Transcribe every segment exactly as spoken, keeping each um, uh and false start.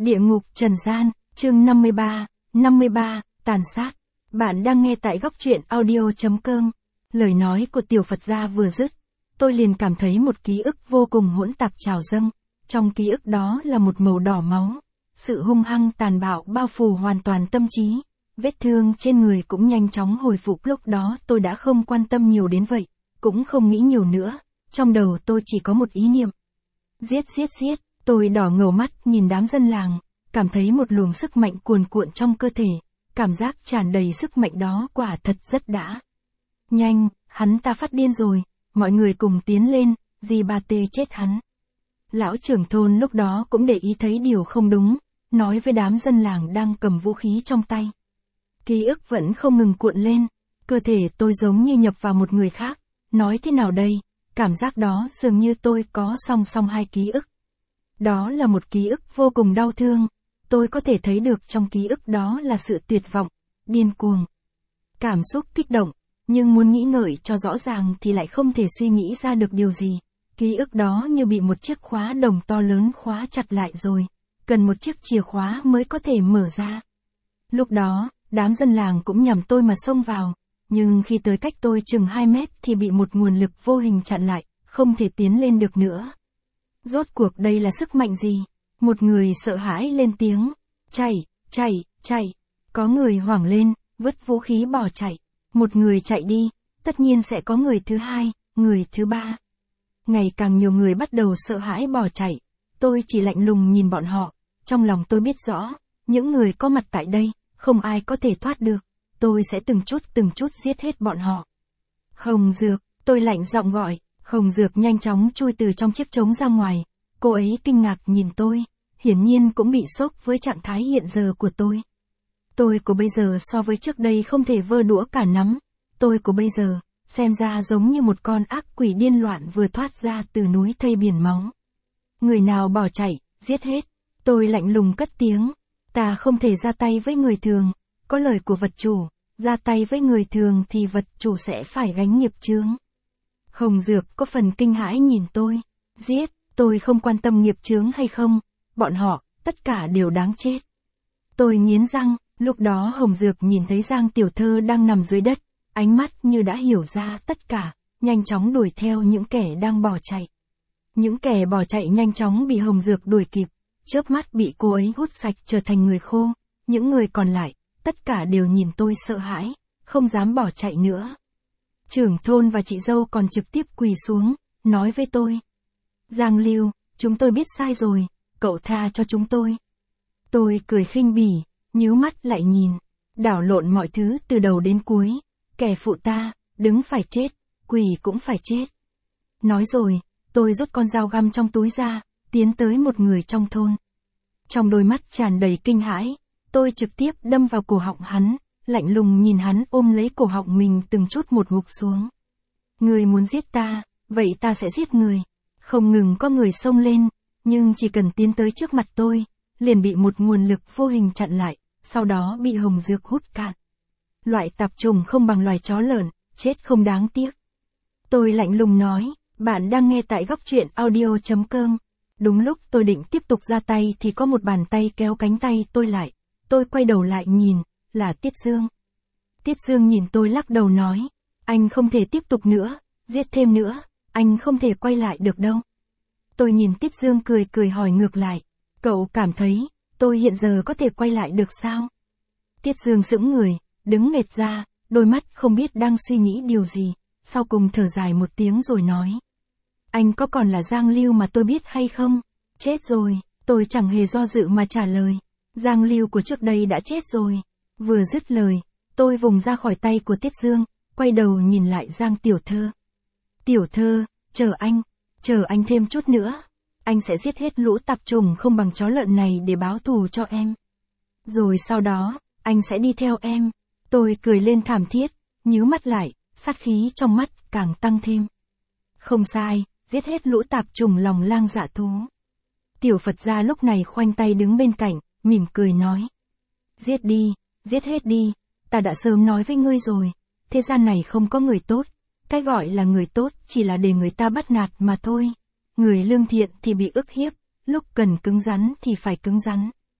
Địa ngục trần gian, chương năm mươi ba, năm mươi ba, tàn sát. Bạn đang nghe tại góc truyện audio.com. Lời nói của tiểu Phật gia vừa dứt, tôi liền cảm thấy một ký ức vô cùng hỗn tạp trào dâng. Trong ký ức đó là một màu đỏ máu. Sự hung hăng tàn bạo bao phủ hoàn toàn tâm trí. Vết thương trên người cũng nhanh chóng hồi phục, lúc đó tôi đã không quan tâm nhiều đến vậy, cũng không nghĩ nhiều nữa. Trong đầu tôi chỉ có một ý niệm. Giết giết giết. Tôi đỏ ngầu mắt nhìn đám dân làng, cảm thấy một luồng sức mạnh cuồn cuộn trong cơ thể, cảm giác tràn đầy sức mạnh đó quả thật rất đã. Nhanh, hắn ta phát điên rồi, mọi người cùng tiến lên, dì ba tê chết hắn. Lão trưởng thôn lúc đó cũng để ý thấy điều không đúng, nói với đám dân làng đang cầm vũ khí trong tay. Ký ức vẫn không ngừng cuộn lên, cơ thể tôi giống như nhập vào một người khác, nói thế nào đây, cảm giác đó dường như tôi có song song hai ký ức. Đó là một ký ức vô cùng đau thương, tôi có thể thấy được trong ký ức đó là sự tuyệt vọng, điên cuồng, cảm xúc kích động, nhưng muốn nghĩ ngợi cho rõ ràng thì lại không thể suy nghĩ ra được điều gì. Ký ức đó như bị một chiếc khóa đồng to lớn khóa chặt lại rồi, cần một chiếc chìa khóa mới có thể mở ra. Lúc đó, đám dân làng cũng nhằm tôi mà xông vào, nhưng khi tới cách tôi chừng hai mét thì bị một nguồn lực vô hình chặn lại, không thể tiến lên được nữa. Rốt cuộc đây là sức mạnh gì? Một người sợ hãi lên tiếng. Chạy, chạy, chạy. Có người hoảng lên, vứt vũ khí bỏ chạy. Một người chạy đi, tất nhiên sẽ có người thứ hai, người thứ ba. Ngày càng nhiều người bắt đầu sợ hãi bỏ chạy. Tôi chỉ lạnh lùng nhìn bọn họ. Trong lòng tôi biết rõ, những người có mặt tại đây, không ai có thể thoát được. Tôi sẽ từng chút từng chút giết hết bọn họ. Hồng Dược, tôi lạnh giọng gọi. Hồng Dược nhanh chóng chui từ trong chiếc trống ra ngoài. Cô ấy kinh ngạc nhìn tôi, hiển nhiên cũng bị sốc với trạng thái hiện giờ của tôi. Tôi của bây giờ so với trước đây không thể vơ đũa cả nắm. Tôi của bây giờ, xem ra giống như một con ác quỷ điên loạn vừa thoát ra từ núi thây biển máu. Người nào bỏ chạy, giết hết. Tôi lạnh lùng cất tiếng. Ta không thể ra tay với người thường, có lời của vật chủ, ra tay với người thường thì vật chủ sẽ phải gánh nghiệp chướng. Hồng Dược có phần kinh hãi nhìn tôi. Giết, tôi không quan tâm nghiệp chướng hay không, bọn họ, tất cả đều đáng chết. Tôi nghiến răng, lúc đó Hồng Dược nhìn thấy Giang Tiểu Thơ đang nằm dưới đất, ánh mắt như đã hiểu ra tất cả, nhanh chóng đuổi theo những kẻ đang bỏ chạy. Những kẻ bỏ chạy nhanh chóng bị Hồng Dược đuổi kịp, chớp mắt bị cô ấy hút sạch trở thành người khô, những người còn lại, tất cả đều nhìn tôi sợ hãi, không dám bỏ chạy nữa. Trưởng thôn và chị dâu còn trực tiếp quỳ xuống, nói với tôi. Giang Lưu, chúng tôi biết sai rồi, cậu tha cho chúng tôi. Tôi cười khinh bỉ, nhíu mắt lại nhìn, đảo lộn mọi thứ từ đầu đến cuối, kẻ phụ ta, đứng phải chết, quỳ cũng phải chết. Nói rồi, tôi rút con dao găm trong túi ra, tiến tới một người trong thôn. Trong đôi mắt tràn đầy kinh hãi, tôi trực tiếp đâm vào cổ họng hắn, lạnh lùng nhìn hắn ôm lấy cổ họng mình từng chút một gục xuống. Người muốn giết ta, vậy ta sẽ giết người. Không ngừng có người xông lên, nhưng chỉ cần tiến tới trước mặt tôi, liền bị một nguồn lực vô hình chặn lại, sau đó bị Hồng Dược hút cạn. Loại tạp trùng không bằng loài chó lợn, chết không đáng tiếc. Tôi lạnh lùng nói, bạn đang nghe tại góc truyện audio.com. Đúng lúc tôi định tiếp tục ra tay thì có một bàn tay kéo cánh tay tôi lại. Tôi quay đầu lại nhìn, là Tiết Dương. Tiết Dương nhìn tôi lắc đầu nói, anh không thể tiếp tục nữa, giết thêm nữa, anh không thể quay lại được đâu. Tôi nhìn Tiết Dương cười cười hỏi ngược lại, cậu cảm thấy, tôi hiện giờ có thể quay lại được sao? Tiết Dương sững người, đứng nghệt ra, đôi mắt không biết đang suy nghĩ điều gì, sau cùng thở dài một tiếng rồi nói. Anh có còn là Giang Lưu mà tôi biết hay không? Chết rồi, tôi chẳng hề do dự mà trả lời. Giang Lưu của trước đây đã chết rồi. Vừa dứt lời, tôi vùng ra khỏi tay của Tiết Dương, quay đầu nhìn lại Giang Tiểu Thơ. Tiểu Thơ, chờ anh, chờ anh thêm chút nữa. Anh sẽ giết hết lũ tạp trùng không bằng chó lợn này để báo thù cho em. Rồi sau đó, anh sẽ đi theo em. Tôi cười lên thảm thiết, nhíu mắt lại, sát khí trong mắt càng tăng thêm. Không sai, giết hết lũ tạp trùng lòng lang dạ thú. Tiểu Phật gia lúc này khoanh tay đứng bên cạnh, mỉm cười nói. Giết đi, giết hết đi, ta đã sớm nói với ngươi rồi, thế gian này không có người tốt, cái gọi là người tốt chỉ là để người ta bắt nạt mà thôi. Người lương thiện thì bị ức hiếp, lúc cần cứng rắn thì phải cứng rắn.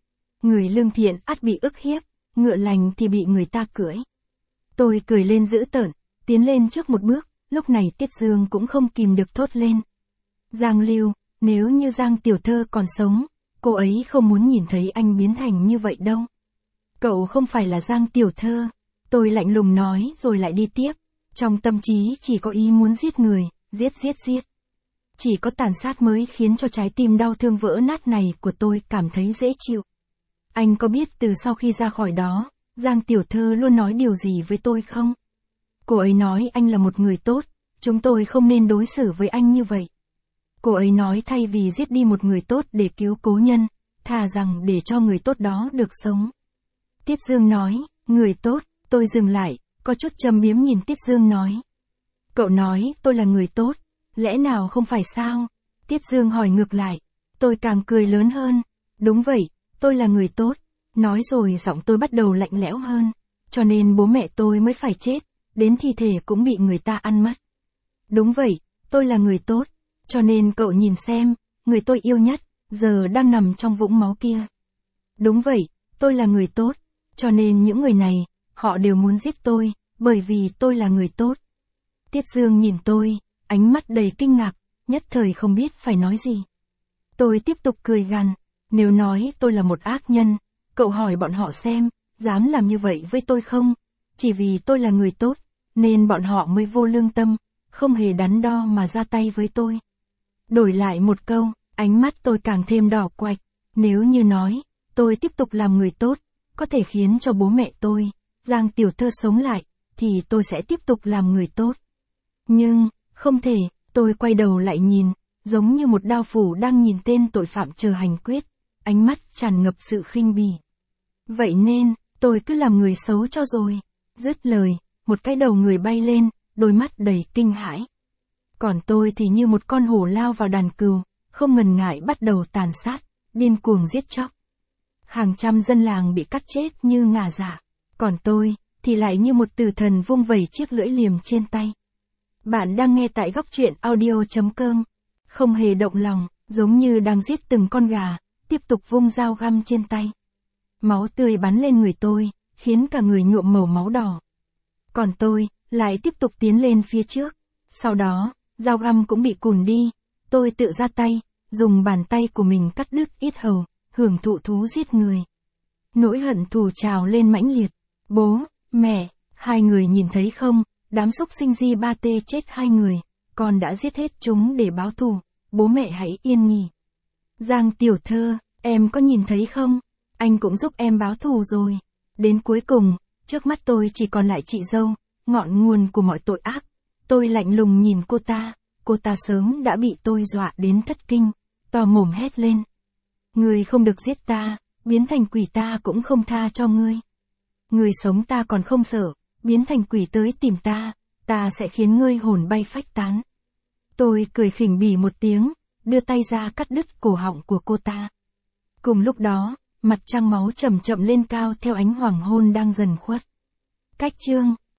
Người lương thiện ắt bị ức hiếp, ngựa lành thì bị người ta cưỡi. Tôi cười lên dữ tợn, tiến lên trước một bước, lúc này Tiết Dương cũng không kìm được thốt lên. Giang Lưu, nếu như Giang tiểu thơ còn sống, cô ấy không muốn nhìn thấy anh biến thành như vậy đâu. Cậu không phải là Giang tiểu thơ. Tôi lạnh lùng nói rồi lại đi tiếp. Trong tâm trí chỉ có ý muốn giết người, giết giết giết. Chỉ có tàn sát mới khiến cho trái tim đau thương vỡ nát này của tôi cảm thấy dễ chịu. Anh có biết từ sau khi ra khỏi đó, Giang tiểu thơ luôn nói điều gì với tôi không? Cô ấy nói anh là một người tốt, chúng tôi không nên đối xử với anh như vậy. Cô ấy nói thay vì giết đi một người tốt để cứu cố nhân, thà rằng để cho người tốt đó được sống. Tiết Dương nói, người tốt, tôi dừng lại, có chút châm biếm nhìn Tiết Dương nói. Cậu nói tôi là người tốt, lẽ nào không phải sao? Tiết Dương hỏi ngược lại, tôi càng cười lớn hơn. Đúng vậy, tôi là người tốt. Nói rồi giọng tôi bắt đầu lạnh lẽo hơn. Cho nên bố mẹ tôi mới phải chết, đến thi thể cũng bị người ta ăn mất. Đúng vậy, tôi là người tốt. Cho nên cậu nhìn xem, người tôi yêu nhất, giờ đang nằm trong vũng máu kia. Đúng vậy, tôi là người tốt. Cho nên những người này, họ đều muốn giết tôi, bởi vì tôi là người tốt. Tiết Dương nhìn tôi, ánh mắt đầy kinh ngạc, nhất thời không biết phải nói gì. Tôi tiếp tục cười gằn, nếu nói tôi là một ác nhân, cậu hỏi bọn họ xem, dám làm như vậy với tôi không? Chỉ vì tôi là người tốt, nên bọn họ mới vô lương tâm, không hề đắn đo mà ra tay với tôi. Đổi lại một câu, ánh mắt tôi càng thêm đỏ quạch, nếu như nói, tôi tiếp tục làm người tốt, có thể khiến cho bố mẹ tôi, Giang tiểu thơ sống lại, thì tôi sẽ tiếp tục làm người tốt. Nhưng, không thể, tôi quay đầu lại nhìn, giống như một đao phủ đang nhìn tên tội phạm chờ hành quyết, ánh mắt tràn ngập sự khinh bỉ. Vậy nên, tôi cứ làm người xấu cho rồi. Dứt lời, một cái đầu người bay lên, đôi mắt đầy kinh hãi. Còn tôi thì như một con hổ lao vào đàn cừu, không ngần ngại bắt đầu tàn sát, điên cuồng giết chóc. Hàng trăm dân làng bị cắt chết như ngà rả, còn tôi thì lại như một tử thần vung vẩy chiếc lưỡi liềm trên tay. Bạn đang nghe tại góc truyện audio chấm com, không hề động lòng, giống như đang giết từng con gà, tiếp tục vung dao găm trên tay. Máu tươi bắn lên người tôi, khiến cả người nhuộm màu máu đỏ. Còn tôi, lại tiếp tục tiến lên phía trước. Sau đó, dao găm cũng bị cùn đi, tôi tự ra tay, dùng bàn tay của mình cắt đứt yết hầu, hưởng thụ thú giết người. Nỗi hận thù trào lên mãnh liệt. Bố, mẹ, hai người nhìn thấy không, đám xúc sinh di ba tê chết hai người, con đã giết hết chúng để báo thù, bố mẹ hãy yên nghỉ. Giang tiểu thơ, em có nhìn thấy không, anh cũng giúp em báo thù rồi. Đến cuối cùng, trước mắt tôi chỉ còn lại chị dâu, ngọn nguồn của mọi tội ác. Tôi lạnh lùng nhìn cô ta, cô ta sớm đã bị tôi dọa đến thất kinh, to mồm hét lên. Ngươi không được giết ta, biến thành quỷ ta cũng không tha cho ngươi. Ngươi sống ta còn không sợ, biến thành quỷ tới tìm ta, ta sẽ khiến ngươi hồn bay phách tán. Tôi cười khỉnh bỉ một tiếng, đưa tay ra cắt đứt cổ họng của cô ta. Cùng lúc đó, mặt trăng máu chậm chậm lên cao theo ánh hoàng hôn đang dần khuất. Cách chương